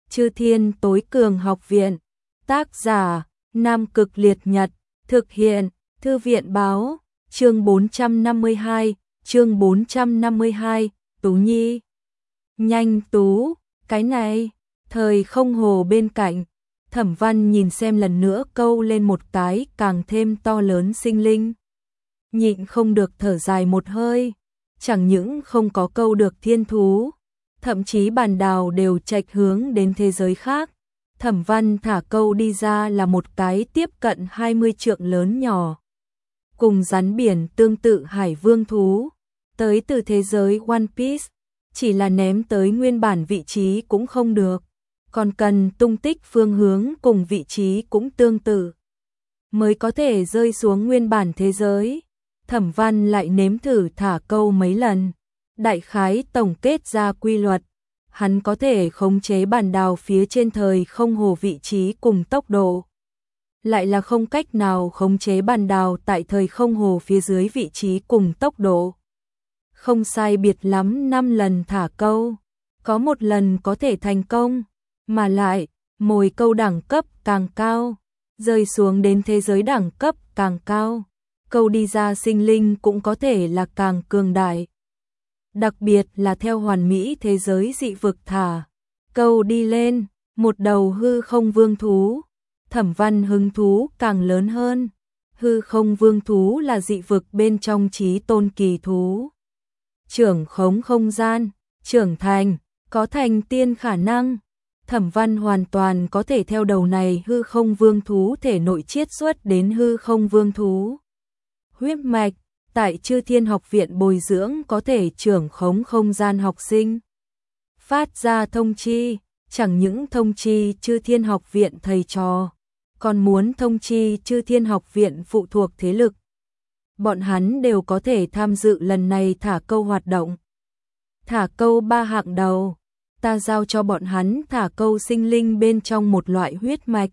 Chư Thiên Tối Cường Học Viện. Tác giả: Nam Cực Liệt Nhật. Thực hiện: Thư viện báo. Chương 452, Tú Nhi. Nhanh Tú, cái này. Thời không hồ bên cạnh, Thẩm Văn nhìn xem lần nữa câu lên một cái càng thêm to lớn sinh linh. Nhịn không được thở dài một hơi, chẳng những không có câu được thiên thú, thậm chí bàn đào đều chệch hướng đến thế giới khác. Thẩm Văn thả câu đi ra là một cái tiếp cận 20 trượng lớn nhỏ. Cùng rắn biển tương tự hải vương thú, tới từ thế giới One Piece, chỉ là ném tới nguyên bản vị trí cũng không được, còn cần tung tích phương hướng cùng vị trí cũng tương tự, mới có thể rơi xuống nguyên bản thế giới. Thẩm Văn lại nếm thử thả câu mấy lần, đại khái tổng kết ra quy luật, hắn có thể khống chế bàn đào phía trên thời không hồ vị trí cùng tốc độ, lại là không cách nào khống chế bàn đào tại thời không hồ phía dưới vị trí cùng tốc độ. Không sai biệt lắm 5 lần thả câu, có một lần có thể thành công, mà lại, mồi câu đẳng cấp càng cao, rơi xuống đến thế giới đẳng cấp càng cao, câu đi ra sinh linh cũng có thể là càng cường đại. Đặc biệt là theo hoàn mỹ thế giới dị vực thả câu đi lên, một đầu hư không vương thú, Thẩm Văn hứng thú càng lớn hơn. Hư không vương thú là dị vực bên trong chí tôn kỳ thú. Trưởng khống không gian, trưởng thành, có thành tiên khả năng. Thẩm Văn hoàn toàn có thể theo đầu này hư không vương thú thể nội chiết xuất đến hư không vương thú huyết mạch, tại Chư Thiên Học Viện bồi dưỡng có thể trưởng khống không gian học sinh. Phát ra thông chi, chẳng những thông chi Chư Thiên Học Viện thầy trò, còn muốn thông chi Chư Thiên Học Viện phụ thuộc thế lực. Bọn hắn đều có thể tham dự lần này thả câu hoạt động. Thả câu 3 hạng đầu, ta giao cho bọn hắn thả câu sinh linh bên trong một loại huyết mạch.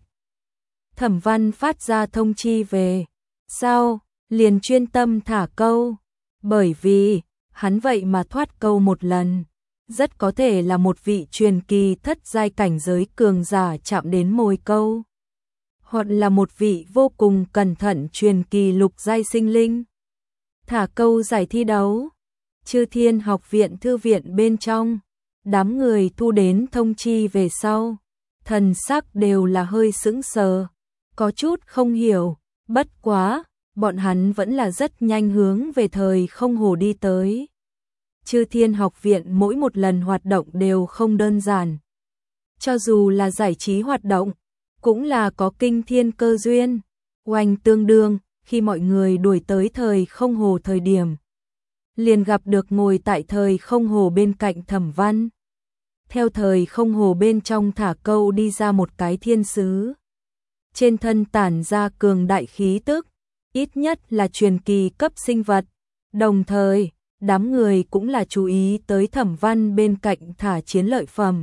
Thẩm Văn phát ra thông chi về, sau, liền chuyên tâm thả câu, bởi vì, hắn vậy mà thoát câu một lần, rất có thể là một vị truyền kỳ thất giai cảnh giới cường giả chạm đến mồi câu, hoặc là một vị vô cùng cẩn thận truyền kỳ lục giai sinh linh. Thả câu giải thi đấu, Chư Thiên Học Viện thư viện bên trong, đám người thu đến thông chi về sau, thần sắc đều là hơi sững sờ, có chút không hiểu, bất quá, bọn hắn vẫn là rất nhanh hướng về thời không hồ đi tới. Chư Thiên Học Viện mỗi một lần hoạt động đều không đơn giản. Cho dù là giải trí hoạt động, cũng là có kinh thiên cơ duyên. Oanh tương đương, khi mọi người đuổi tới thời không hồ thời điểm, liền gặp được ngồi tại thời không hồ bên cạnh Thẩm Văn. Theo thời không hồ bên trong thả câu đi ra một cái thiên sứ. Trên thân tản ra cường đại khí tức, ít nhất là truyền kỳ cấp sinh vật. Đồng thời, đám người cũng là chú ý tới Thẩm Văn bên cạnh thả chiến lợi phẩm.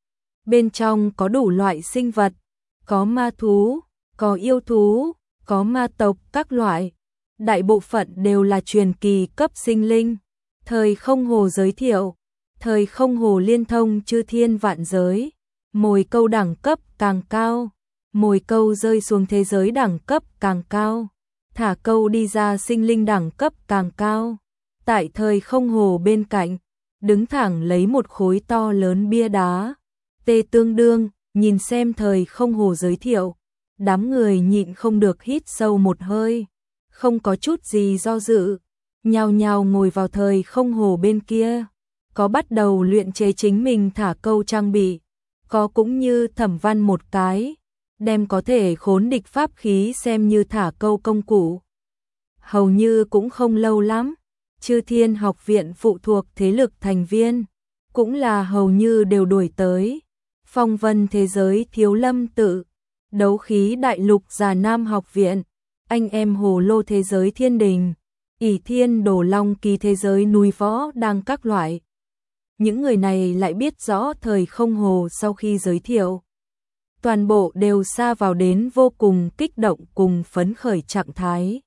Bên trong có đủ loại sinh vật, có ma thú, có yêu thú, có ma tộc các loại. Đại bộ phận đều là truyền kỳ cấp sinh linh. Thời không hồ giới thiệu, thời không hồ liên thông chư thiên vạn giới, mồi câu đẳng cấp càng cao, mồi câu rơi xuống thế giới đẳng cấp càng cao, thả câu đi ra sinh linh đẳng cấp càng cao. Tại thời không hồ bên cạnh, đứng thẳng lấy một khối to lớn bia đá. Tê tương đương, nhìn xem thời không hồ giới thiệu, đám người nhịn không được hít sâu một hơi, không có chút gì do dự, nhao nhao ngồi vào thời không hồ bên kia, có bắt đầu luyện chế chính mình thả câu trang bị, có cũng như Thẩm Văn một cái, đem có thể khốn địch pháp khí xem như thả câu công cụ. Hầu như cũng không lâu lắm, Chư Thiên Học Viện phụ thuộc thế lực thành viên, cũng là hầu như đều đuổi tới. Phong Vân thế giới Thiếu Lâm tự, Đấu khí đại lục Già Nam Học Viện, anh em Hồ Lô thế giới Thiên Đình, ỷ Thiên Đồ Long Kỳ thế giới núi võ đang các loại. Những người này lại biết rõ thời không hồ sau khi giới thiệu. Toàn bộ đều sa vào đến vô cùng kích động cùng phấn khởi trạng thái.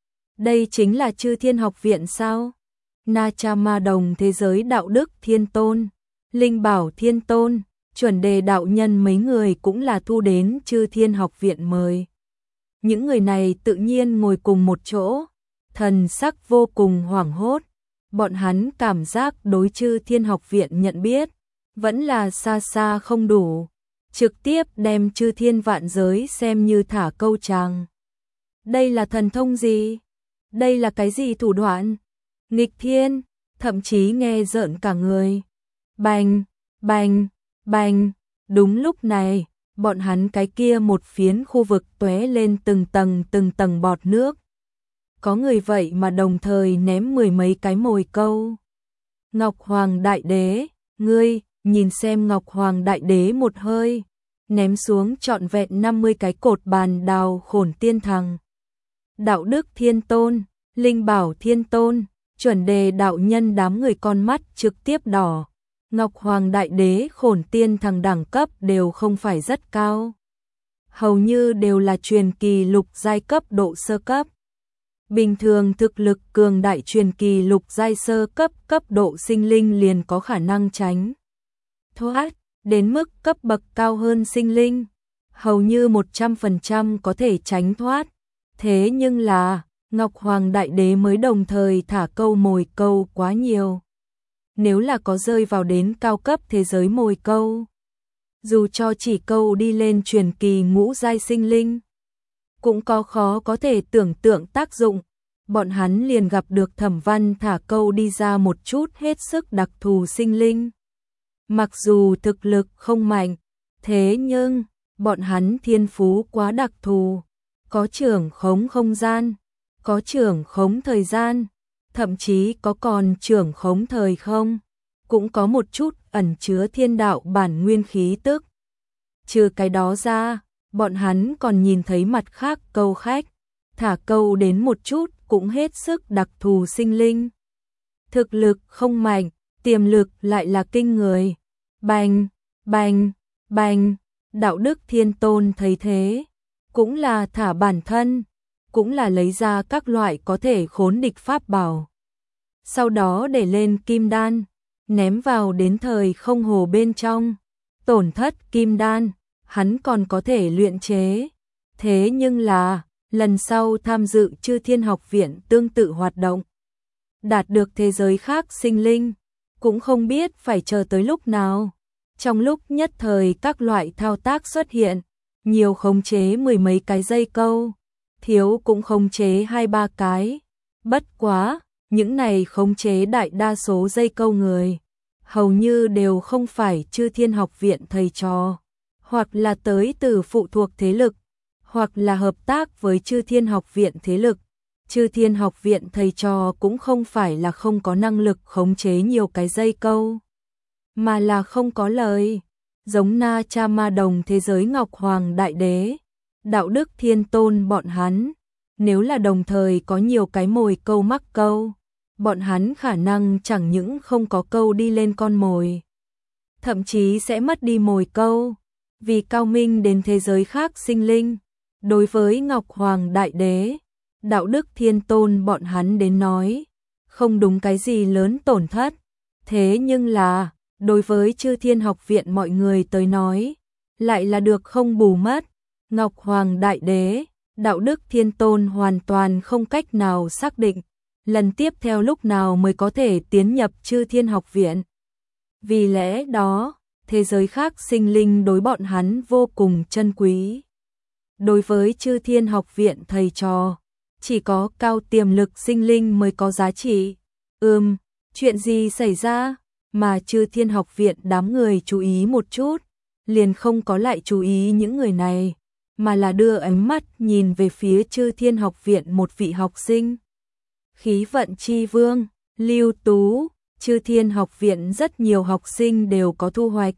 Đây chính là Chư Thiên Học Viện sao? Na Cha Ma Đồng thế giới đạo đức Thiên Tôn, Linh Bảo Thiên Tôn, Chuẩn Đề đạo nhân mấy người cũng là thu đến Chư Thiên Học Viện mời. Những người này tự nhiên ngồi cùng một chỗ, thần sắc vô cùng hoảng hốt. Bọn hắn cảm giác đối Chư Thiên Học Viện nhận biết vẫn là xa xa không đủ, trực tiếp đem Chư Thiên vạn giới xem như thả câu tràng. Đây là thần thông gì? Đây là cái gì thủ đoạn? Nghịch thiên, thậm chí nghe rợn cả người. Bành, bành, bành, đúng lúc này, bọn hắn cái kia một phiến khu vực tóe lên từng tầng bọt nước. Có người vậy mà đồng thời ném mười mấy cái mồi câu. Ngọc Hoàng Đại Đế, ngươi, nhìn xem Ngọc Hoàng Đại Đế một hơi, ném xuống trọn vẹn 50 cái cột bàn đào Khổn Tiên Thằng. Đạo Đức Thiên Tôn, Linh Bảo Thiên Tôn, Chuẩn Đề đạo nhân đám người con mắt trực tiếp đỏ. Ngọc Hoàng Đại Đế Khổn Tiên Thằng đẳng cấp đều không phải rất cao. Hầu như đều là truyền kỳ lục giai cấp độ sơ cấp. Bình thường thực lực cường đại truyền kỳ lục giai sơ cấp cấp độ sinh linh liền có khả năng tránh thoát, đến mức cấp bậc cao hơn sinh linh, hầu như 100% có thể tránh thoát. Thế nhưng là, Ngọc Hoàng Đại Đế mới đồng thời thả câu mồi câu quá nhiều. Nếu là có rơi vào đến cao cấp thế giới mồi câu, dù cho chỉ câu đi lên truyền kỳ ngũ giai sinh linh, cũng khó có thể tưởng tượng tác dụng. Bọn hắn liền gặp được Thẩm Văn thả câu đi ra một chút hết sức đặc thù sinh linh. Mặc dù thực lực không mạnh, thế nhưng bọn hắn thiên phú quá đặc thù, có trưởng khống không gian, có trưởng khống thời gian, thậm chí có còn trưởng khống thời không, cũng có một chút ẩn chứa thiên đạo bản nguyên khí tức. Trừ cái đó ra, bọn hắn còn nhìn thấy mặt khác câu khách, thả câu đến một chút cũng hết sức đặc thù sinh linh. Thực lực không mạnh, tiềm lực lại là kinh người. Bành, bành, bành, Đạo Đức Thiên Tôn thấy thế, cũng là thả bản thân, cũng là lấy ra các loại có thể khốn địch pháp bảo. Sau đó để lên kim đan, ném vào đến thời không hồ bên trong. Tổn thất kim đan, hắn còn có thể luyện chế. Thế nhưng là, lần sau tham dự Chư Thiên Học Viện tương tự hoạt động, đạt được thế giới khác sinh linh, cũng không biết phải chờ tới lúc nào. Trong lúc nhất thời các loại thao tác xuất hiện, nhiều khống chế mười mấy cái dây câu, thiếu cũng khống chế 2-3 cái. Bất quá, những này khống chế đại đa số dây câu người, hầu như đều không phải Chư Thiên Học Viện thầy trò, hoặc là tới từ phụ thuộc thế lực, hoặc là hợp tác với Chư Thiên Học Viện thế lực. Chư Thiên Học Viện thầy trò cũng không phải là không có năng lực khống chế nhiều cái dây câu, mà là không có lời. Giống Na Cha Ma Đồng thế giới Ngọc Hoàng Đại Đế, Đạo Đức Thiên Tôn bọn hắn, nếu là đồng thời có nhiều cái mồi câu mắc câu, bọn hắn khả năng chẳng những không có câu đi lên con mồi, thậm chí sẽ mất đi mồi câu. Vì cao minh đến thế giới khác sinh linh, đối với Ngọc Hoàng Đại Đế, Đạo Đức Thiên Tôn bọn hắn đến nói, không đúng cái gì lớn tổn thất. Thế nhưng là, đối với Chư Thiên Học Viện mọi người tới nói, lại là được không bù mất. Ngọc Hoàng Đại Đế, Đạo Đức Thiên Tôn hoàn toàn không cách nào xác định lần tiếp theo lúc nào mới có thể tiến nhập Chư Thiên Học Viện. Vì lẽ đó, thế giới khác sinh linh đối bọn hắn vô cùng chân quý. Đối với Chư Thiên Học Viện thầy trò, chỉ có cao tiềm lực sinh linh mới có giá trị. Chuyện gì xảy ra mà Chư Thiên Học Viện đám người chú ý một chút, liền không có lại chú ý những người này, mà là đưa ánh mắt nhìn về phía Chư Thiên Học Viện một vị học sinh. Khí vận chi vương, Lưu Tú. Chư Thiên Học Viện rất nhiều học sinh đều có thu hoạch.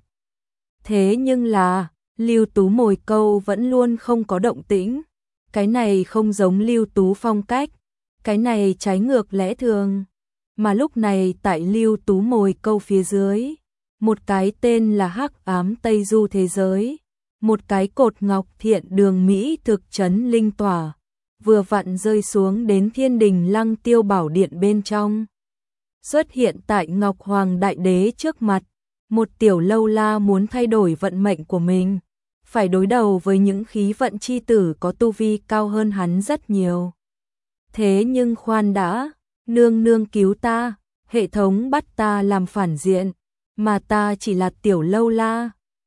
Thế nhưng là, Lưu Tú mồi câu vẫn luôn không có động tĩnh. Cái này không giống Lưu Tú phong cách, cái này trái ngược lẽ thường. Mà lúc này tại Lưu Tú mồi câu phía dưới, một cái tên là Hắc Ám Tây Du thế giới, một cái cột ngọc thiện đường Mỹ thực trấn linh tỏa, vừa vặn rơi xuống đến Thiên Đình Lăng Tiêu Bảo Điện bên trong. Xuất hiện tại Ngọc Hoàng Đại Đế trước mặt, Một tiểu lâu la muốn thay đổi vận mệnh của mình, phải đối đầu với những khí vận chi tử có tu vi cao hơn hắn rất nhiều. Thế nhưng khoan đã, nương nương cứu ta, hệ thống bắt ta làm phản diện, mà ta chỉ là tiểu lâu la.